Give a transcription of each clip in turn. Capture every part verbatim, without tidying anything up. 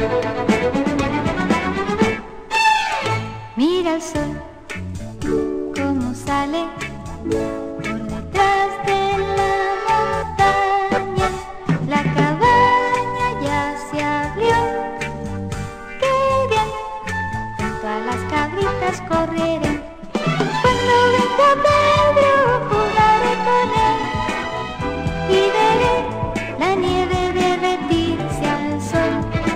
Mira el sol, cómo sale por detrás de la montaña. La cabaña ya se abrió, qué bien, junto a las cabritas correré. Cuando venga Pedro jugaré con él y veré la nieve derretirse al sol.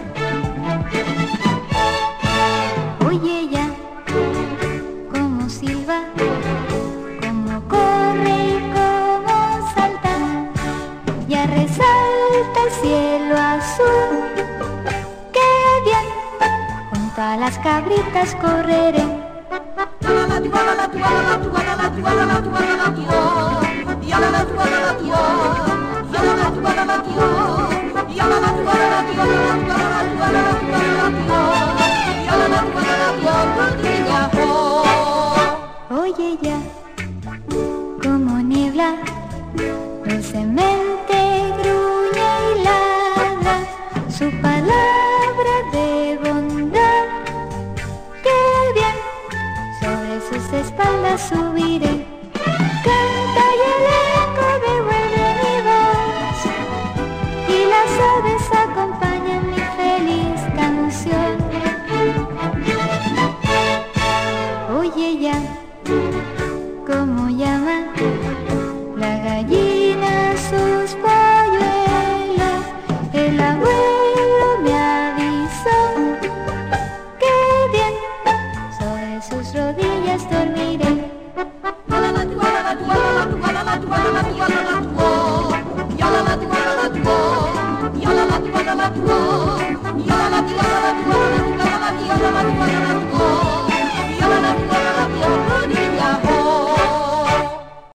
Oye ya, cómo silba, cómo corre y cómo salta, ya resalta el cielo azul. ¡Qué bien! Junto a las cabritas correré. Oye ya, como niebla, dulcemente